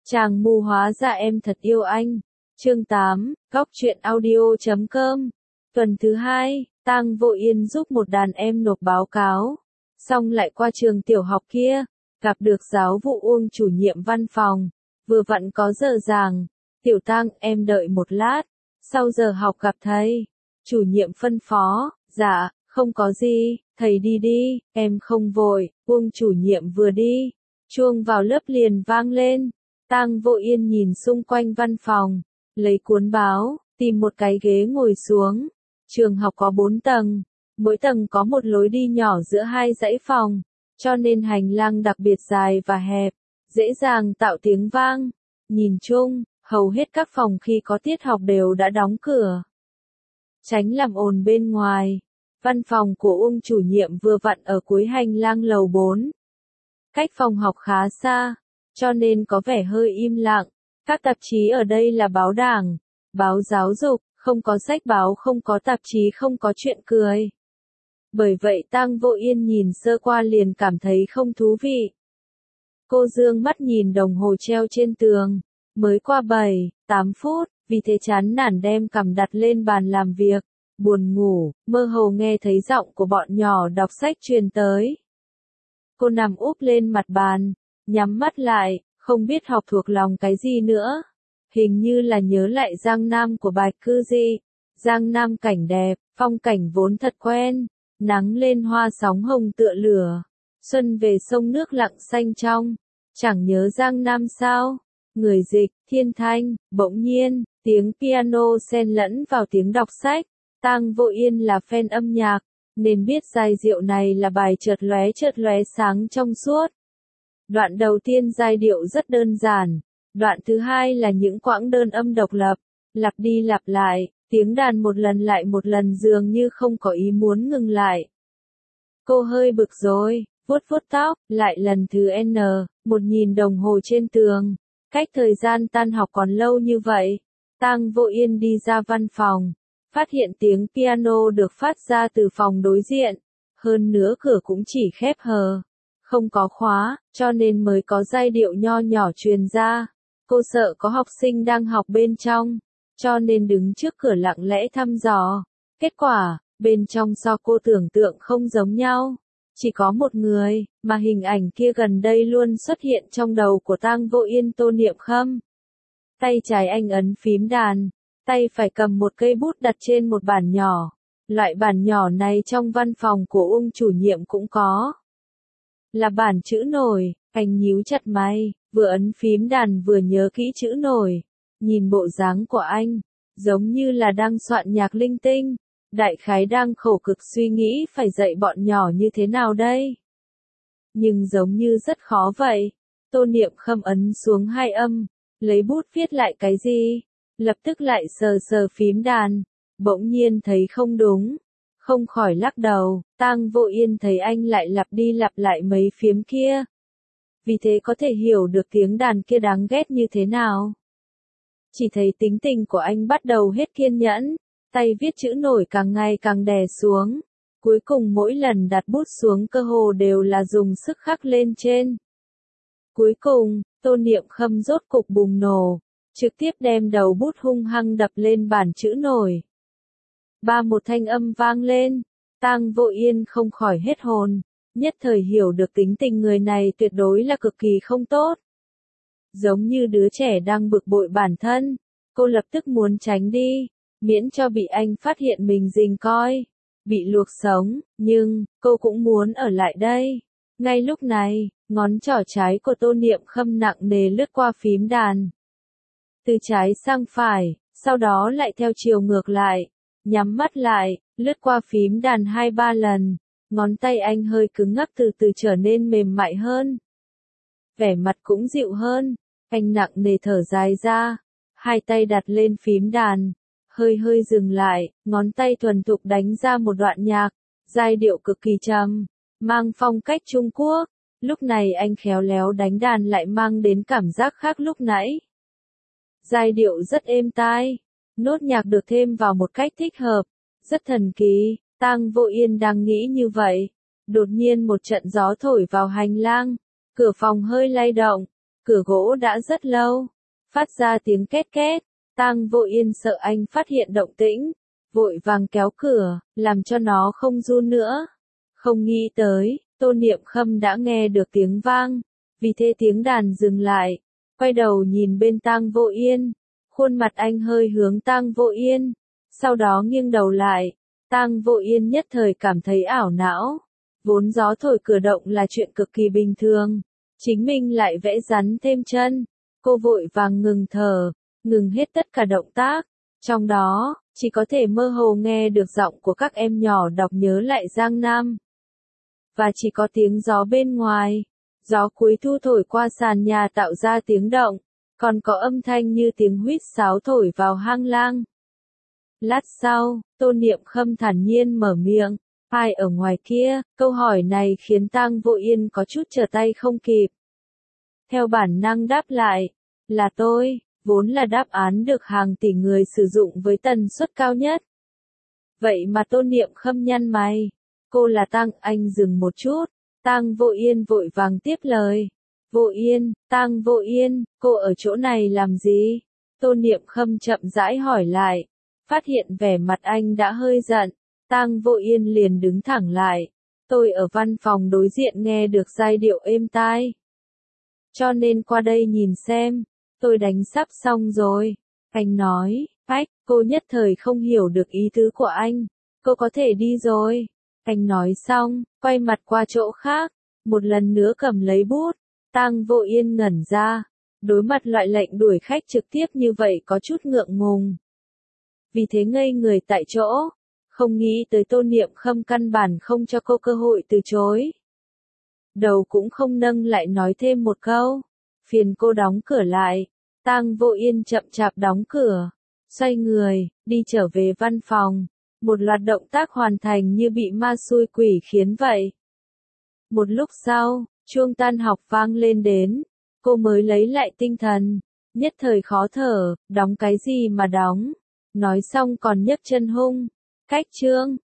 Chàng mù hóa ra em thật yêu anh. Chương 8, Góc truyện audio.com. Tuần thứ 2, Tang Vô Yên giúp một đàn em nộp báo cáo. Xong lại qua trường tiểu học kia, gặp được giáo vụ Uông chủ nhiệm văn phòng. Vừa vặn có giờ giảng. Tiểu Tang, em đợi một lát. Sau giờ học gặp thầy. Chủ nhiệm phân phó, dạ, không có gì, thầy đi đi, em không vội. Uông chủ nhiệm vừa đi, chuông vào lớp liền vang lên. Tang Vô Yên nhìn xung quanh văn phòng, lấy cuốn báo, tìm một cái ghế ngồi xuống. Trường học có 4 tầng, mỗi tầng có một lối đi nhỏ giữa hai dãy phòng, cho nên hành lang đặc biệt dài và hẹp, dễ dàng tạo tiếng vang. Nhìn chung, hầu hết các phòng khi có tiết học đều đã đóng cửa, tránh làm ồn bên ngoài. Văn phòng của Uông chủ nhiệm vừa vặn ở cuối hành lang lầu 4. Cách phòng học khá xa, cho nên có vẻ hơi im lặng. Các tạp chí ở đây là báo đảng, báo giáo dục, không có sách báo, không có tạp chí, không có chuyện cười. Bởi vậy Tang Vô Yên nhìn sơ qua liền cảm thấy không thú vị. Cô dương mắt nhìn đồng hồ treo trên tường, mới qua 7-8 phút, vì thế chán nản đem cằm đặt lên bàn làm việc, buồn ngủ, mơ hồ nghe thấy giọng của bọn nhỏ đọc sách truyền tới. Cô nằm úp lên mặt bàn, nhắm mắt lại, không biết học thuộc lòng cái gì nữa. Hình như là nhớ lại Giang Nam của Bạch Cư Di. Giang Nam cảnh đẹp, phong cảnh vốn thật quen. Nắng lên hoa sóng hồng tựa lửa. Xuân về sông nước lặng xanh trong. Chẳng nhớ Giang Nam sao? Người dịch, Thiên Thanh, bỗng nhiên, tiếng piano xen lẫn vào tiếng đọc sách. Tang Vô Yên là fan âm nhạc, nên biết giai điệu này là bài chợt lóe sáng trong suốt. Đoạn đầu tiên giai điệu rất đơn giản, đoạn thứ hai là những quãng đơn âm độc lập, lặp đi lặp lại, tiếng đàn một lần lại một lần dường như không có ý muốn ngừng lại. Cô hơi bực rồi, vuốt tóc, lại lần thứ N, một nhìn đồng hồ trên tường, cách thời gian tan học còn lâu như vậy. Tang Vô Yên đi ra văn phòng, phát hiện tiếng piano được phát ra từ phòng đối diện, hơn nữa cửa cũng chỉ khép hờ, không có khóa, cho nên mới có giai điệu nho nhỏ truyền ra. Cô sợ có học sinh đang học bên trong, cho nên đứng trước cửa lặng lẽ thăm dò. Kết quả, bên trong so cô tưởng tượng không giống nhau. Chỉ có một người, mà hình ảnh kia gần đây luôn xuất hiện trong đầu của Tang Vô Yên. Tô Niệm Khâm. Tay trái anh ấn phím đàn, tay phải cầm một cây bút đặt trên một bản nhỏ. Loại bản nhỏ này trong văn phòng của Uông chủ nhiệm cũng có. Là bản chữ nổi, anh nhíu chặt mày, vừa ấn phím đàn vừa nhớ kỹ chữ nổi. Nhìn bộ dáng của anh, giống như là đang soạn nhạc linh tinh, đại khái đang khổ cực suy nghĩ phải dạy bọn nhỏ như thế nào đây. Nhưng giống như rất khó vậy. Tô Niệm Khâm ấn xuống 2 âm, lấy bút viết lại cái gì, lập tức lại sờ phím đàn, bỗng nhiên thấy không đúng. Không khỏi lắc đầu. Tang Vô Yên thấy anh lại lặp đi lặp lại mấy phím kia. Vì thế có thể hiểu được tiếng đàn kia đáng ghét như thế nào. Chỉ thấy tính tình của anh bắt đầu hết kiên nhẫn, tay viết chữ nổi càng ngày càng đè xuống. Cuối cùng mỗi lần đặt bút xuống cơ hồ đều là dùng sức khắc lên trên. Cuối cùng, Tô Niệm Khâm rốt cục bùng nổ, trực tiếp đem đầu bút hung hăng đập lên bản chữ nổi. Một thanh âm vang lên, Tang Vô Yên không khỏi hết hồn, nhất thời hiểu được tính tình người này tuyệt đối là cực kỳ không tốt. Giống như đứa trẻ đang bực bội bản thân, cô lập tức muốn tránh đi, miễn cho bị anh phát hiện mình rình coi, bị luộc sống, nhưng, cô cũng muốn ở lại đây. Ngay lúc này, ngón trỏ trái của Tô Niệm Khâm nặng nề lướt qua phím đàn. Từ trái sang phải, sau đó lại theo chiều ngược lại. Nhắm mắt lại, lướt qua phím đàn 2-3 lần, ngón tay anh hơi cứng ngắc từ từ trở nên mềm mại hơn. Vẻ mặt cũng dịu hơn, anh nặng nề thở dài ra, 2 tay đặt lên phím đàn, hơi dừng lại, ngón tay thuần thục đánh ra một đoạn nhạc, giai điệu cực kỳ trầm, mang phong cách Trung Quốc. Lúc này anh khéo léo đánh đàn lại mang đến cảm giác khác lúc nãy. Giai điệu rất êm tai. Nốt nhạc được thêm vào một cách thích hợp, rất thần kỳ. Tang Vô Yên đang nghĩ như vậy, đột nhiên một trận gió thổi vào hành lang, cửa phòng hơi lay động, cửa gỗ đã rất lâu, phát ra tiếng két két. Tang Vô Yên sợ anh phát hiện động tĩnh, vội vàng kéo cửa, làm cho nó không run nữa. Không nghĩ tới, Tô Niệm Khâm đã nghe được tiếng vang, vì thế tiếng đàn dừng lại, quay đầu nhìn bên Tang Vô Yên, khuôn mặt anh hơi hướng Tang Vô Yên, sau đó nghiêng đầu lại. Tang Vô Yên nhất thời cảm thấy ảo não, vốn gió thổi cửa động là chuyện cực kỳ bình thường, chính mình lại vẽ rắn thêm chân, cô vội vàng ngừng thở, ngừng hết tất cả động tác, trong đó, chỉ có thể mơ hồ nghe được giọng của các em nhỏ đọc nhớ lại Giang Nam. Và chỉ có tiếng gió bên ngoài, gió cuối thu thổi qua sàn nhà tạo ra tiếng động, còn có âm thanh như tiếng huýt sáo thổi vào hang lang. Lát sau, Tô Niệm Khâm thản nhiên mở miệng, ai ở ngoài kia, câu hỏi này khiến Tang Vô Yên có chút trở tay không kịp. Theo bản năng đáp lại, là tôi, vốn là đáp án được hàng tỷ người sử dụng với tần suất cao nhất. Vậy mà Tô Niệm Khâm nhăn mày, cô là Tang, anh dừng một chút, Tang Vô Yên vội vàng tiếp lời. Vô Yên, Tang Vô Yên, cô ở chỗ này làm gì? Tô Niệm Khâm chậm rãi hỏi lại, phát hiện vẻ mặt anh đã hơi giận, Tang Vô Yên liền đứng thẳng lại. Tôi ở văn phòng đối diện nghe được giai điệu êm tai, cho nên qua đây nhìn xem, tôi đánh sắp xong rồi. Anh nói, Phách, cô nhất thời không hiểu được ý tứ của anh, cô có thể đi rồi. Anh nói xong, quay mặt qua chỗ khác, một lần nữa cầm lấy bút. Tang Vô Yên ngẩn ra, đối mặt loại lệnh đuổi khách trực tiếp như vậy có chút ngượng ngùng. Vì thế ngây người tại chỗ, không nghĩ tới Tô Niệm Khâm căn bản không cho cô cơ hội từ chối. Đầu cũng không nâng lại nói thêm một câu, phiền cô đóng cửa lại. Tang Vô Yên chậm chạp đóng cửa, xoay người, đi trở về văn phòng. Một loạt động tác hoàn thành như bị ma xui quỷ khiến vậy. Một lúc sau, chuông tan học vang lên đến, cô mới lấy lại tinh thần, nhất thời khó thở, đóng cái gì mà đóng, nói xong còn nhấc chân hung, cách chương.